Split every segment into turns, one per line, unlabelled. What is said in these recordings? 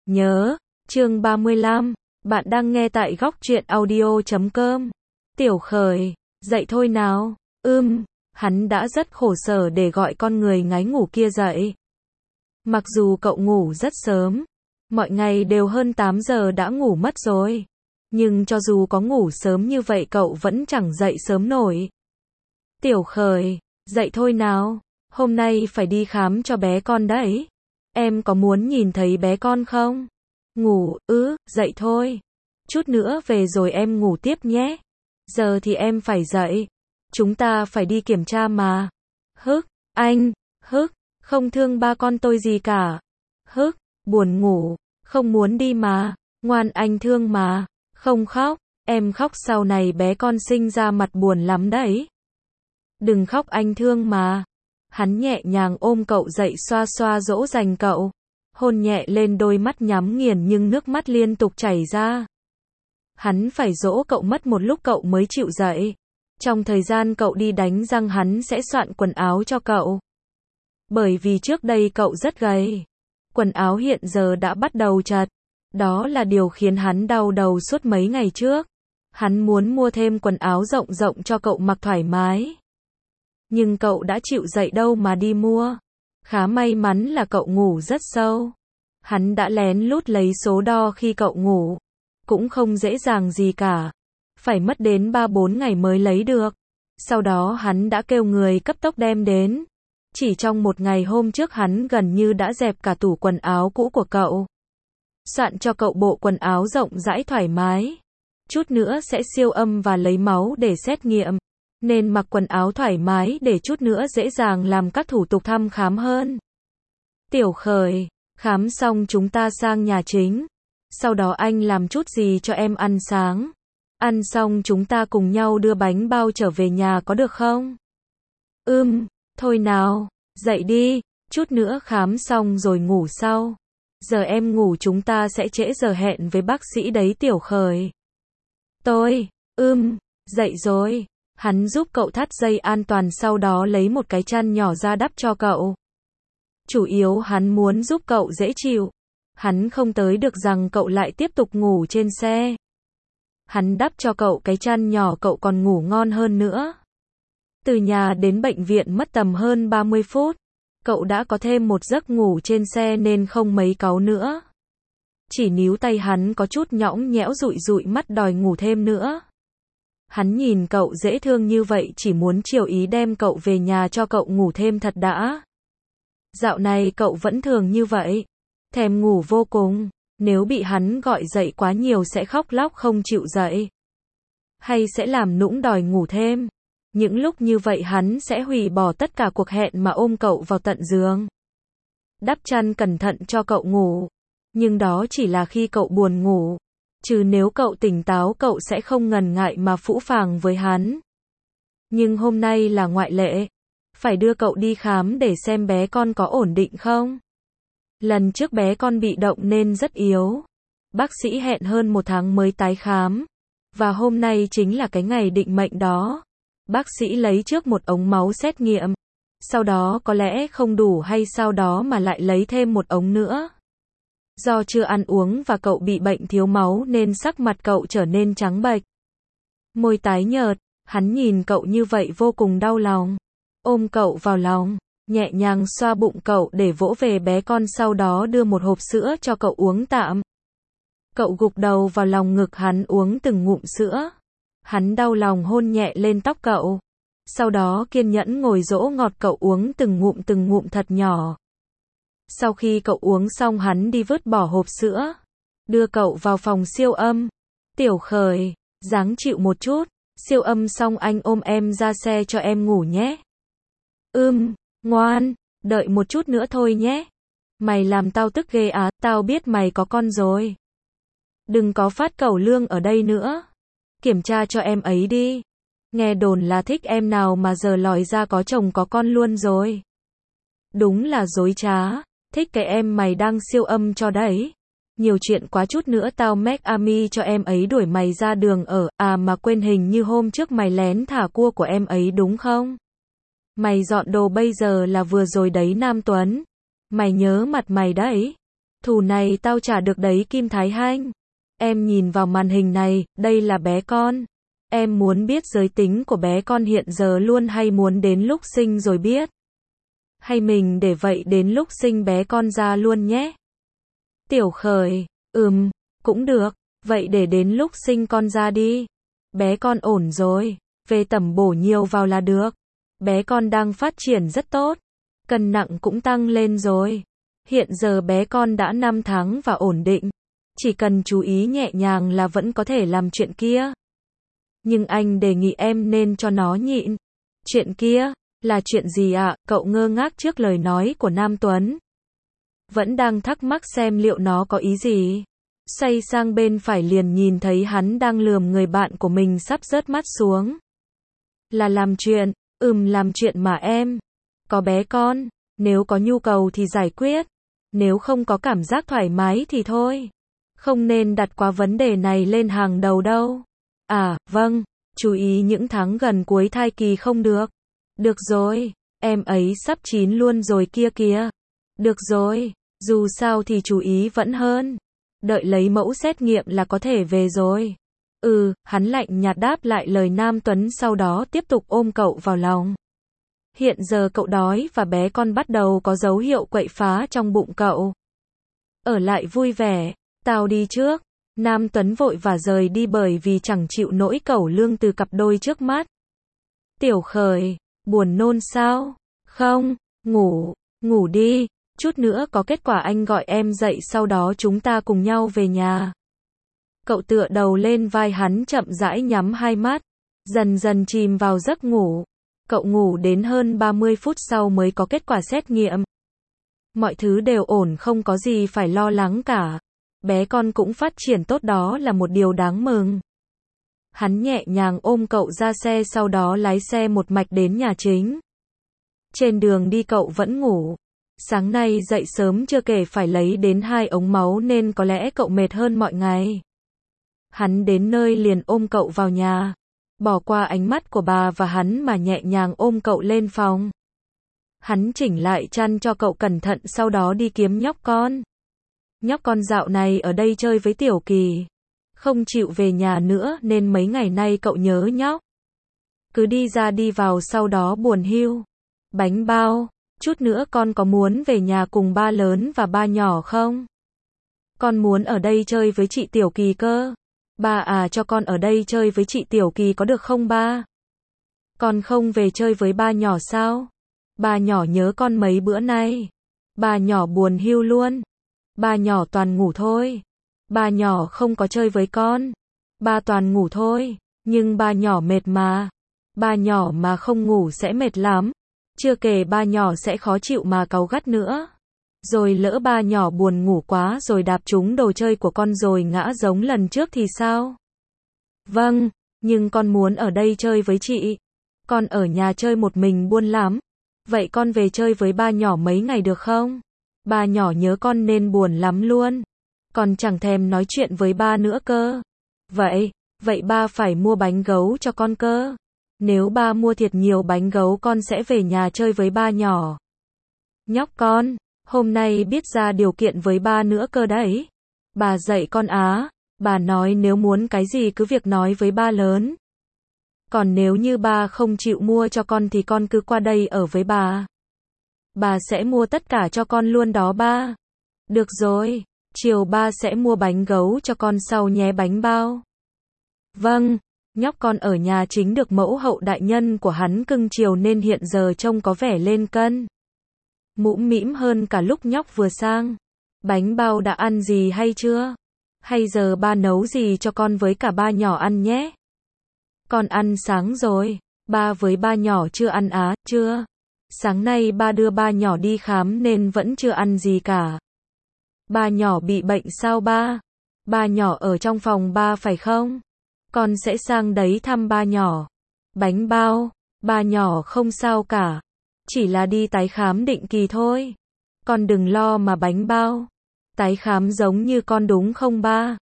Nhớ, chương 35, bạn đang nghe tại góc truyện audio.com. Tiểu Khởi, dậy thôi nào. Hắn đã rất khổ sở để gọi con người ngái ngủ kia dậy. Mặc dù cậu ngủ rất sớm, mọi ngày đều hơn 8 giờ đã ngủ mất rồi. Nhưng cho dù có ngủ sớm như vậy cậu vẫn chẳng dậy sớm nổi. Tiểu Khởi, dậy thôi nào, hôm nay phải đi khám cho bé con đấy. Em có muốn nhìn thấy bé con không? Ngủ, dậy thôi. Chút nữa về rồi em ngủ tiếp nhé. Giờ thì em phải dậy. Chúng ta phải đi kiểm tra mà. Anh, không thương ba con tôi gì cả. Buồn ngủ, không muốn đi mà. Ngoan anh thương mà. Không khóc, em khóc sau này bé con sinh ra mặt buồn lắm đấy. Đừng khóc anh thương mà. Hắn nhẹ nhàng ôm cậu dậy xoa xoa dỗ dành cậu. Hôn nhẹ lên đôi mắt nhắm nghiền nhưng nước mắt liên tục chảy ra. Hắn phải dỗ cậu mất một lúc cậu mới chịu dậy. Trong thời gian cậu đi đánh răng hắn sẽ soạn quần áo cho cậu. Bởi vì trước đây cậu rất gầy. Quần áo hiện giờ đã bắt đầu chật. Đó là điều khiến hắn đau đầu suốt mấy ngày trước. Hắn muốn mua thêm quần áo rộng rộng cho cậu mặc thoải mái. Nhưng cậu đã chịu dậy đâu mà đi mua. Khá may mắn là cậu ngủ rất sâu. Hắn đã lén lút lấy số đo khi cậu ngủ. Cũng không dễ dàng gì cả. Phải mất đến 3-4 ngày mới lấy được. Sau đó hắn đã kêu người cấp tốc đem đến. Chỉ trong một ngày hôm trước hắn gần như đã dẹp cả tủ quần áo cũ của cậu. Soạn cho cậu bộ quần áo rộng rãi thoải mái. Chút nữa sẽ siêu âm và lấy máu để xét nghiệm. Nên mặc quần áo thoải mái để chút nữa dễ dàng làm các thủ tục thăm khám hơn. Tiểu Khởi, khám xong chúng ta sang nhà chính. Sau đó anh làm chút gì cho em ăn sáng. Ăn xong chúng ta cùng nhau đưa bánh bao trở về nhà có được không? Thôi nào, dậy đi, chút nữa khám xong rồi ngủ sau. Giờ em ngủ chúng ta sẽ trễ giờ hẹn với bác sĩ đấy Tiểu Khởi. Tôi, dậy rồi. Hắn giúp cậu thắt dây an toàn sau đó lấy một cái chăn nhỏ ra đắp cho cậu. Chủ yếu hắn muốn giúp cậu dễ chịu. Hắn không tới được rằng cậu lại tiếp tục ngủ trên xe. Hắn đắp cho cậu cái chăn nhỏ cậu còn ngủ ngon hơn nữa. Từ nhà đến bệnh viện mất tầm hơn 30 phút. Cậu đã có thêm một giấc ngủ trên xe nên không mấy cáu nữa. Chỉ níu tay hắn có chút nhõng nhẽo dụi dụi mắt đòi ngủ thêm nữa. Hắn nhìn cậu dễ thương như vậy chỉ muốn chiều ý đem cậu về nhà cho cậu ngủ thêm thật đã. Dạo này cậu vẫn thường như vậy. Thèm ngủ vô cùng. Nếu bị hắn gọi dậy quá nhiều sẽ khóc lóc không chịu dậy. Hay sẽ làm nũng đòi ngủ thêm. Những lúc như vậy hắn sẽ hủy bỏ tất cả cuộc hẹn mà ôm cậu vào tận giường. Đắp chăn cẩn thận cho cậu ngủ. Nhưng đó chỉ là khi cậu buồn ngủ. Chứ nếu cậu tỉnh táo cậu sẽ không ngần ngại mà phũ phàng với hắn. Nhưng hôm nay là ngoại lệ. Phải đưa cậu đi khám để xem bé con có ổn định không. Lần trước bé con bị động nên rất yếu. Bác sĩ hẹn hơn 1 tháng mới tái khám. Và hôm nay chính là cái ngày định mệnh đó. Bác sĩ lấy trước một ống máu xét nghiệm. Sau đó có lẽ không đủ hay sau đó mà lại lấy thêm một ống nữa. Do chưa ăn uống và cậu bị bệnh thiếu máu nên sắc mặt cậu trở nên trắng bệch. Môi tái nhợt, hắn nhìn cậu như vậy vô cùng đau lòng. Ôm cậu vào lòng, nhẹ nhàng xoa bụng cậu để vỗ về bé con sau đó đưa một hộp sữa cho cậu uống tạm. Cậu gục đầu vào lòng ngực hắn uống từng ngụm sữa. Hắn đau lòng hôn nhẹ lên tóc cậu. Sau đó kiên nhẫn ngồi dỗ ngọt cậu uống từng ngụm thật nhỏ. Sau khi cậu uống xong hắn đi vứt bỏ hộp sữa. Đưa cậu vào phòng siêu âm. Tiểu Khởi, ráng chịu một chút. Siêu âm xong anh ôm em ra xe cho em ngủ nhé. Ngoan, đợi một chút nữa thôi nhé. Mày làm tao tức ghê á, tao biết mày có con rồi. Đừng có phát cẩu lương ở đây nữa. Kiểm tra cho em ấy đi. Nghe đồn là thích em nào mà giờ lòi ra có chồng có con luôn rồi. Đúng là dối trá. Thích cái em mày đang siêu âm cho đấy. Nhiều chuyện quá chút nữa tao make army cho em ấy đuổi mày ra đường ở. À mà quên hình như hôm trước mày lén thả cua của em ấy đúng không? Mày dọn đồ bây giờ là vừa rồi đấy Nam Tuấn. Mày nhớ mặt mày đấy. Thù này tao trả được đấy Kim Thái Hanh. Em nhìn vào màn hình này, đây là bé con. Em muốn biết giới tính của bé con hiện giờ luôn hay muốn đến lúc sinh rồi biết? Hay mình để vậy đến lúc sinh bé con ra luôn nhé? Tiểu Khởi, cũng được, vậy để đến lúc sinh con ra đi. Bé con ổn rồi, về tẩm bổ nhiều vào là được. Bé con đang phát triển rất tốt, cân nặng cũng tăng lên rồi. Hiện giờ bé con đã 5 tháng và ổn định. Chỉ cần chú ý nhẹ nhàng là vẫn có thể làm chuyện kia. Nhưng anh đề nghị em nên cho nó nhịn. Chuyện kia, là chuyện gì ạ? Cậu ngơ ngác trước lời nói của Nam Tuấn. Vẫn đang thắc mắc xem liệu nó có ý gì. Xoay sang bên phải liền nhìn thấy hắn đang lườm người bạn của mình sắp rớt mắt xuống. Là làm chuyện, làm chuyện mà em. Có bé con, nếu có nhu cầu thì giải quyết. Nếu không có cảm giác thoải mái thì thôi. Không nên đặt quá vấn đề này lên hàng đầu đâu. À, vâng, chú ý những tháng gần cuối thai kỳ không được. Được rồi, em ấy sắp chín luôn rồi kia kìa. Được rồi, dù sao thì chú ý vẫn hơn. Đợi lấy mẫu xét nghiệm là có thể về rồi. Hắn lạnh nhạt đáp lại lời Nam Tuấn sau đó tiếp tục ôm cậu vào lòng. Hiện giờ cậu đói và bé con bắt đầu có dấu hiệu quậy phá trong bụng cậu. Ở lại vui vẻ, tao đi trước. Nam Tuấn vội và rời đi bởi vì chẳng chịu nỗi cẩu lương từ cặp đôi trước mắt. Tiểu Khởi, buồn nôn sao? Không, ngủ đi. Chút nữa có kết quả anh gọi em dậy sau đó chúng ta cùng nhau về nhà. Cậu tựa đầu lên vai hắn chậm rãi nhắm hai mắt. Dần dần chìm vào giấc ngủ. Cậu ngủ đến hơn 30 phút sau mới có kết quả xét nghiệm. Mọi thứ đều ổn không có gì phải lo lắng cả. Bé con cũng phát triển tốt đó là một điều đáng mừng. Hắn nhẹ nhàng ôm cậu ra xe sau đó lái xe một mạch đến nhà chính. Trên đường đi cậu vẫn ngủ. Sáng nay dậy sớm chưa kể phải lấy đến 2 ống máu nên có lẽ cậu mệt hơn mọi ngày. Hắn đến nơi liền ôm cậu vào nhà. Bỏ qua ánh mắt của bà và hắn mà nhẹ nhàng ôm cậu lên phòng. Hắn chỉnh lại chăn cho cậu cẩn thận sau đó đi kiếm nhóc con. Nhóc con dạo này ở đây chơi với Tiểu Kỳ. Không chịu về nhà nữa nên mấy ngày nay cậu nhớ nhóc. Cứ đi ra đi vào sau đó buồn hiu. Bánh bao, chút nữa con có muốn về nhà cùng ba lớn và ba nhỏ không? Con muốn ở đây chơi với chị Tiểu Kỳ cơ. Ba cho con ở đây chơi với chị Tiểu Kỳ có được không ba? Con không về chơi với ba nhỏ sao? Ba nhỏ nhớ con mấy bữa nay. Ba nhỏ buồn hiu luôn. Ba nhỏ toàn ngủ thôi. Ba nhỏ không có chơi với con. Ba toàn ngủ thôi. Nhưng ba nhỏ mệt mà. Ba nhỏ mà không ngủ sẽ mệt lắm. Chưa kể ba nhỏ sẽ khó chịu mà cáu gắt nữa. Rồi lỡ ba nhỏ buồn ngủ quá rồi đạp trúng đồ chơi của con rồi ngã giống lần trước thì sao? Vâng, nhưng con muốn ở đây chơi với chị. Con ở nhà chơi một mình buồn lắm. Vậy con về chơi với ba nhỏ mấy ngày được không? Ba nhỏ nhớ con nên buồn lắm luôn. Con chẳng thèm nói chuyện với ba nữa cơ. Vậy ba phải mua bánh gấu cho con cơ. Nếu ba mua thiệt nhiều bánh gấu con sẽ về nhà chơi với ba nhỏ. Nhóc con, hôm nay biết ra điều kiện với ba nữa cơ đấy. Bà dạy con á, bà nói nếu muốn cái gì cứ việc nói với ba lớn. Còn nếu như ba không chịu mua cho con thì con cứ qua đây ở với bà. Bà sẽ mua tất cả cho con luôn đó ba. Được rồi, chiều ba sẽ mua bánh gấu cho con sau nhé bánh bao. Vâng, nhóc con ở nhà chính được mẫu hậu đại nhân của hắn cưng chiều nên hiện giờ trông có vẻ lên cân. Mũm mĩm hơn cả lúc nhóc vừa sang. Bánh bao đã ăn gì hay chưa? Hay giờ ba nấu gì cho con với cả ba nhỏ ăn nhé? Con ăn sáng rồi, ba với ba nhỏ chưa ăn á, chưa? Sáng nay ba đưa ba nhỏ đi khám nên vẫn chưa ăn gì cả. Ba nhỏ bị bệnh sao ba? Ba nhỏ ở trong phòng ba phải không? Con sẽ sang đấy thăm ba nhỏ. Bánh bao, ba nhỏ không sao cả. Chỉ là đi tái khám định kỳ thôi. Con đừng lo mà bánh bao. Tái khám giống như con đúng không ba?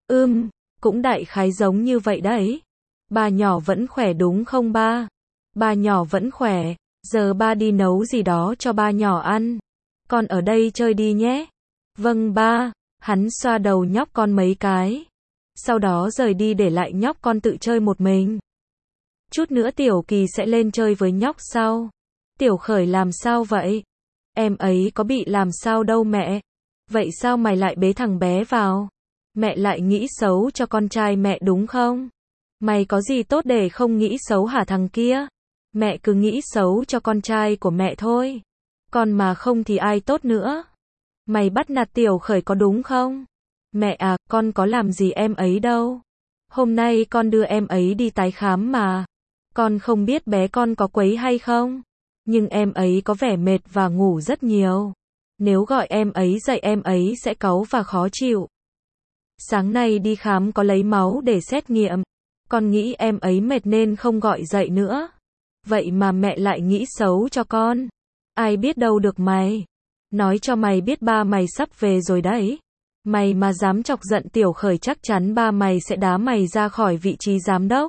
Cũng đại khái giống như vậy đấy. Ba nhỏ vẫn khỏe đúng không ba? Ba nhỏ vẫn khỏe. Giờ ba đi nấu gì đó cho ba nhỏ ăn. Con ở đây chơi đi nhé. Vâng ba, hắn xoa đầu nhóc con mấy cái. Sau đó rời đi để lại nhóc con tự chơi một mình. Chút nữa Tiểu Kỳ sẽ lên chơi với nhóc sau. Tiểu Khởi làm sao vậy? Em ấy có bị làm sao đâu mẹ. Vậy sao mày lại bế thằng bé vào? Mẹ lại nghĩ xấu cho con trai mẹ đúng không? Mày có gì tốt để không nghĩ xấu hả thằng kia? Mẹ cứ nghĩ xấu cho con trai của mẹ thôi. Con mà không thì ai tốt nữa? Mày bắt nạt Tiểu Khởi có đúng không? Mẹ à, con có làm gì em ấy đâu. Hôm nay con đưa em ấy đi tái khám mà. Con không biết bé con có quấy hay không. Nhưng em ấy có vẻ mệt và ngủ rất nhiều. Nếu gọi em ấy dậy em ấy sẽ cáu và khó chịu. Sáng nay đi khám có lấy máu để xét nghiệm. Con nghĩ em ấy mệt nên không gọi dậy nữa. Vậy mà mẹ lại nghĩ xấu cho con. Ai biết đâu được mày. Nói cho mày biết ba mày sắp về rồi đấy. Mày mà dám chọc giận Tiểu Khởi chắc chắn ba mày sẽ đá mày ra khỏi vị trí giám đốc.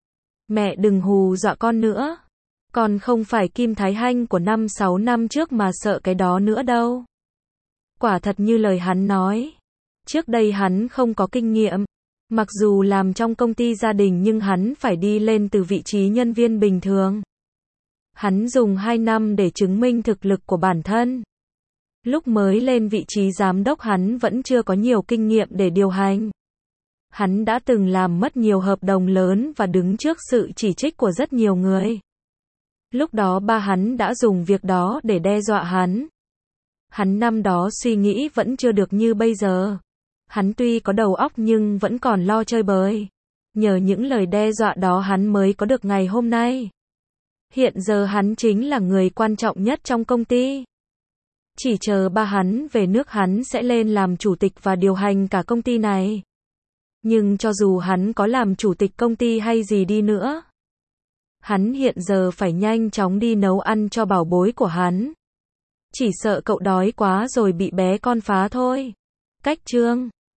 Mẹ đừng hù dọa con nữa. Con không phải Kim Thái Hanh của 5-6 năm trước mà sợ cái đó nữa đâu. Quả thật như lời hắn nói. Trước đây hắn không có kinh nghiệm. Mặc dù làm trong công ty gia đình nhưng hắn phải đi lên từ vị trí nhân viên bình thường. Hắn dùng 2 năm để chứng minh thực lực của bản thân. Lúc mới lên vị trí giám đốc hắn vẫn chưa có nhiều kinh nghiệm để điều hành. Hắn đã từng làm mất nhiều hợp đồng lớn và đứng trước sự chỉ trích của rất nhiều người. Lúc đó ba hắn đã dùng việc đó để đe dọa hắn. Hắn năm đó suy nghĩ vẫn chưa được như bây giờ. Hắn tuy có đầu óc nhưng vẫn còn lo chơi bời. Nhờ những lời đe dọa đó hắn mới có được ngày hôm nay. Hiện giờ hắn chính là người quan trọng nhất trong công ty. Chỉ chờ ba hắn về nước hắn sẽ lên làm chủ tịch và điều hành cả công ty này. Nhưng cho dù hắn có làm chủ tịch công ty hay gì đi nữa, hắn hiện giờ phải nhanh chóng đi nấu ăn cho bảo bối của hắn. Chỉ sợ cậu đói quá rồi bị bé con phá thôi. Cách chương